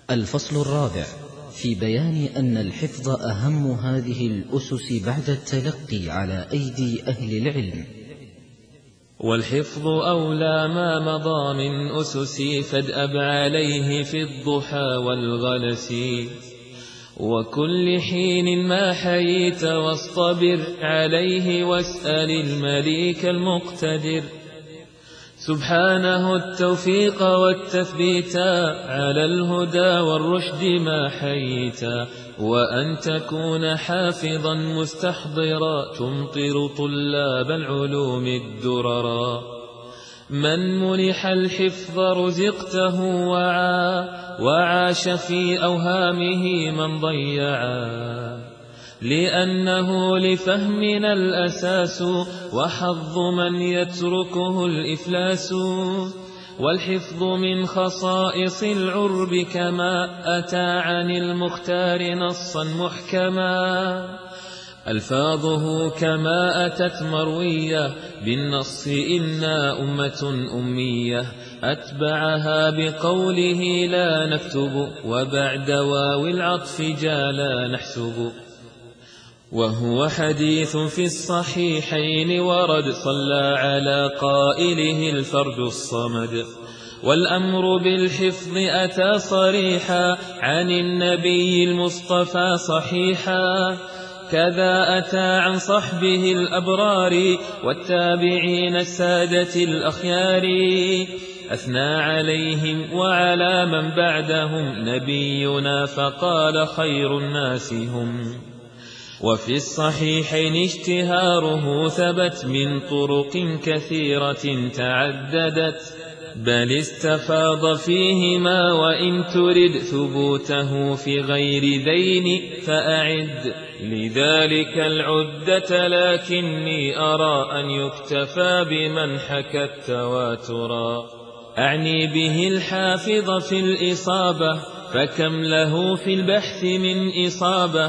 الفصل الرابع في بيان أن الحفظ أهم هذه الأسس بعد التلقي على أيدي أهل العلم. والحفظ أولى ما مضى من أسس فادأب عليه في الضحى والغلس، وكل حين ما حييت واصطبر عليه واسأل المليك المقتدر، سبحانه التوفيق والتثبيت على الهدى والرشد ما حييت، وأن تكون حافظا مستحضرا تمطر طلاب العلوم الدررا. من منح الحفظ رزقته وعاش في أوهامه من ضيعا، لأنه لفهمنا الأساس وحظ من يتركه الإفلاس. والحفظ من خصائص العرب كما أتى عن المختار نصا محكما، ألفاظه كما أتت مروية بالنص إنا أمة أمية، أتبعها بقوله لا نكتب وبعد واو العطف جالا نحسب. وهو حديث في الصحيحين ورد صلى على قائله الفرد الصمد، والأمر بالحفظ أتى صريحا عن النبي المصطفى صحيحا، كذا أتى عن صحبه الأبرار والتابعين السادة الأخيار، أثنى عليهم وعلى من بعدهم نبينا فقال خير الناس هم. وفي الصحيحين اشتهاره ثبت من طرق كثيرة تعددت، بل استفاض فيهما وإن ترد ثبوته في غير ذين فأعد لذلك العدة، لكني أرى أن يكتفى بمن حكى التواترا. أعني به الحافظ في الإصابة، فكم له في البحث من إصابة.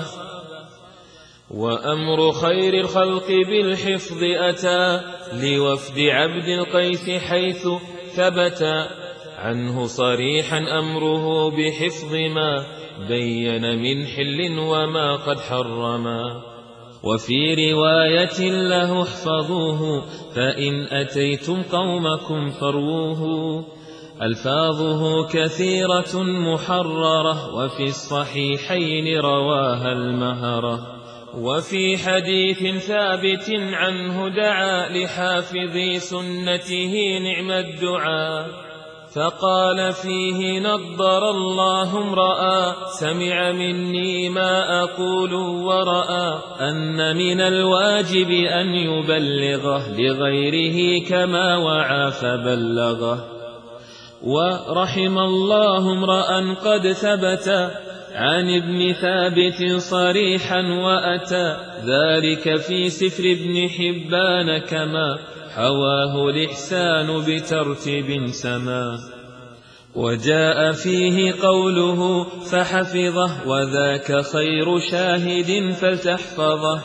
وأمر خير الخلق بالحفظ أتى لوفد عبد القيس حيث ثبت عنه صريحا أمره بحفظ ما بين من حل وما قد حرما. وفي رواية له احفظوه فإن أتيتم قومكم فروه، ألفاظه كثيرة محررة وفي الصحيحين رواها المهرة. وفي حديث ثابت عنه دعا لحافظي سنته نعم الدعاء، فقال فيه نضر الله امرأ سمع مني ما أقول ورأى أن من الواجب أن يبلغه لغيره كما وعى فبلغه. ورحم الله امرأ قد ثبت عن ابن ثابت صريحا وأتى ذلك في سفر ابن حبان كما حواه الإحسان بترتيب سما. وجاء فيه قوله فحفظه وذاك خير شاهد فلتحفظه.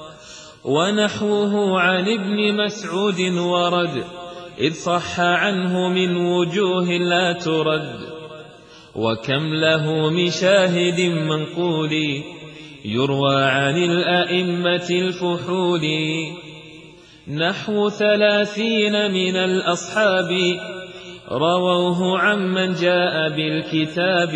ونحوه عن ابن مسعود ورد إذ صح عنه من وجوه لا ترد. وكم له من شاهد منقول يروى عن الأئمة الفحول، نحو 30 من الأصحاب رووه عمن جاء بالكتاب،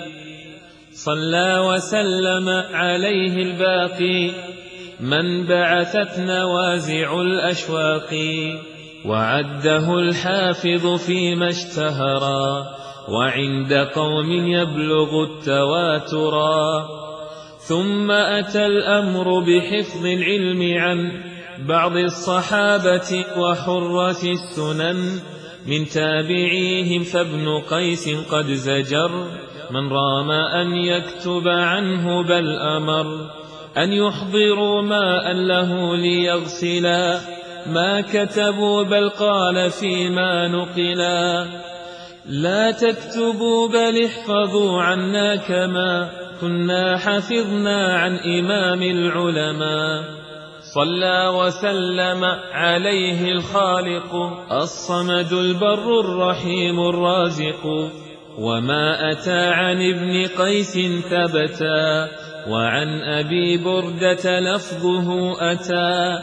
صلى وسلم عليه الباقي من بعثت نوازع الأشواق. وعده الحافظ فيما اشتهرا وعند قوم يبلغ التواترا. ثم أتى الأمر بحفظ العلم عن بعض الصحابة وحرة السنن من تابعيهم، فابن قيس قد زجر من رام أن يكتب عنه بل أمر أن يحضروا ماء له ليغسلا ما كتبوا، بل قال فيما نقلا لا تكتبوا بل احفظوا عنا كما كنا حفظنا عن إمام العلماء. صلى وسلم عليه الخالق الصمد البر الرحيم الرازق. وما أتى عن ابن قيس ثبتا، وعن أبي بردة لفظه أتى،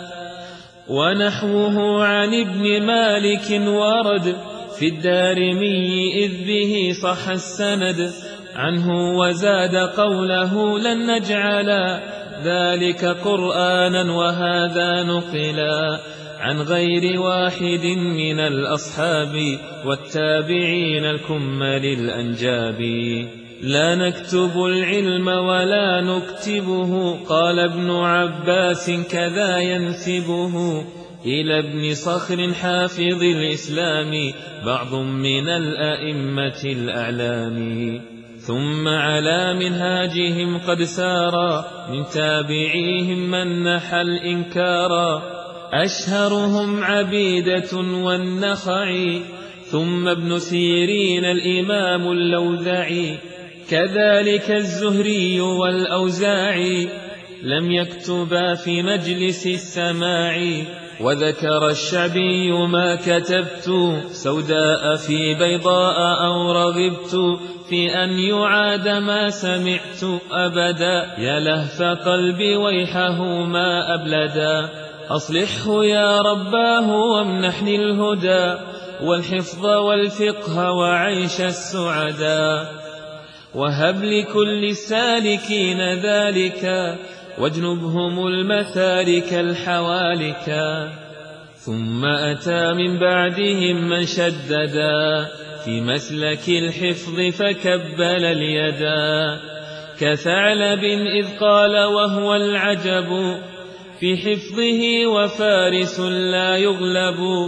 ونحوه عن ابن مالك ورد في الدارمي إذ به صح السند عنه، وزاد قوله لن نجعل ذلك قرآنا، وهذا نقلا عن غير واحد من الأصحاب والتابعين الكمل الأنجاب. لا نكتب العلم ولا نكتبه، قال ابن عباس كذا ينسبه إلى ابن صخر حافظ الإسلام بعض من الأئمة الأعلام. ثم على منهاجهم قد سارا من تابعيهم من نحى الإنكارا، أشهرهم عبيدة والنخعي، ثم ابن سيرين الإمام اللوذعي، كذلك الزهري والأوزاعي لم يكتبا في مجلس السماع. وذكر الشعبي ما كتبت سوداء في بيضاء أو رغبت في أن يعاد ما سمعت أبدا، يا لهف قلبي ويحه ما أبلدا. أصلحه يا رباه وامنحني الهدى والحفظ والفقه وعيش السعدا، وهب لكل السالكين ذلك واجنبهم المثالك الحوالكا. ثم أتى من بعدهم من شددا في مسلك الحفظ فكبل اليدا، كثعلب إذ قال وهو العجب في حفظه وفارس لا يغلب.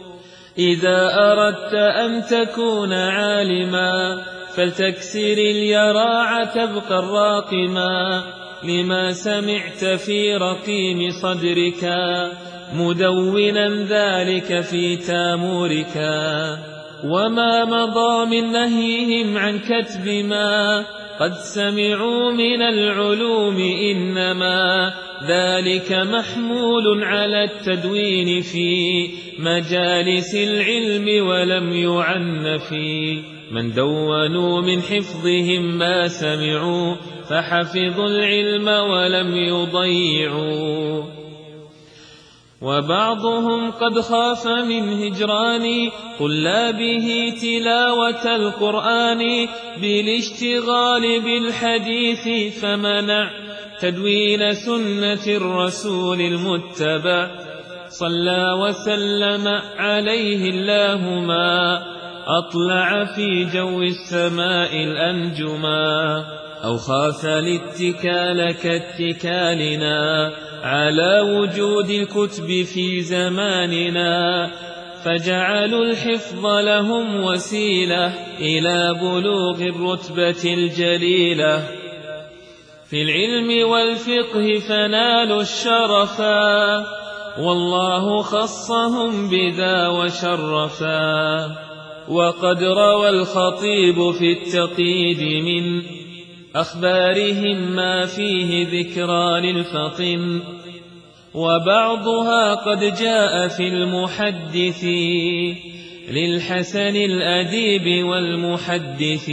إذا أردت أن تكون عالما فلتكسر اليراع تبقى الراقما، لما سمعت في رقيم صدرك مدونا ذلك في تامورك. وما مضى من نهيهم عن كتب ما قد سمعوا من العلوم، إنما ذلك محمول على التدوين في مجالس العلم ولم يعن في من دونوا من حفظهم ما سمعوا، فحفظوا العلم ولم يضيعوا. وبعضهم قد خاف من هجران طلابه تلاوة القرآن بالاشتغال بالحديث، فمنع تدوين سنة الرسول المتبع صلى وسلم عليه الله ما أطلع في جو السماء الأنجما. أو خاف الاتكال كاتكالنا على وجود الكتب في زماننا، فجعلوا الحفظ لهم وسيلة إلى بلوغ الرتبة الجليلة في العلم والفقه، فنالوا الشرفا والله خصهم بذا وشرفا. وقد روى الخطيب في التقييد من أخبارهم ما فيه ذكرى للفطن، وبعضها قد جاء في المحدث للحسن الأديب والمحدث.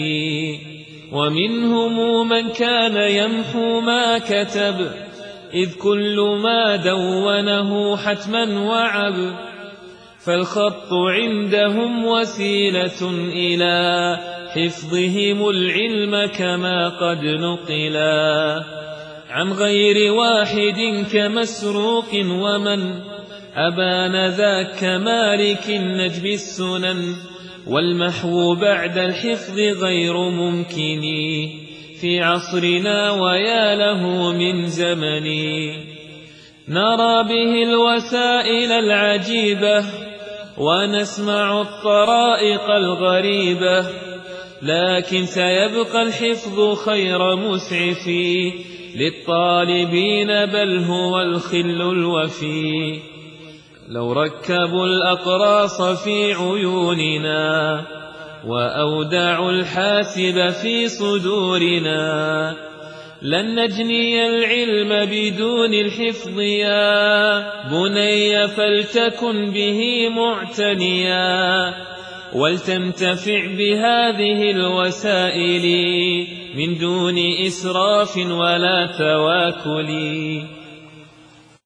ومنهم من كان يمحو ما كتب، إذ كل ما دونه حتما وعب، فالخط عندهم وسيلة إلى حفظهم العلم كما قد نقلا عن غير واحد كمسروق، ومن أبان ذاك مالك نجب السنن. والمحو بعد الحفظ غير ممكن في عصرنا، ويا له من زمن. نرى به الوسائل العجيبة ونسمع الطرائق الغريبة، لكن سيبقى الحفظ خير مسعف للطالبين، بل هو الخل الوفي. لو ركبوا الأقراص في عيوننا وأودعوا الحاسب في صدورنا، لن نجني العلم بدون الحفظ يا بني، فلتكن به معتنيا. ولتنتفع بهذه الوسائل من دون إسراف ولا تواكل.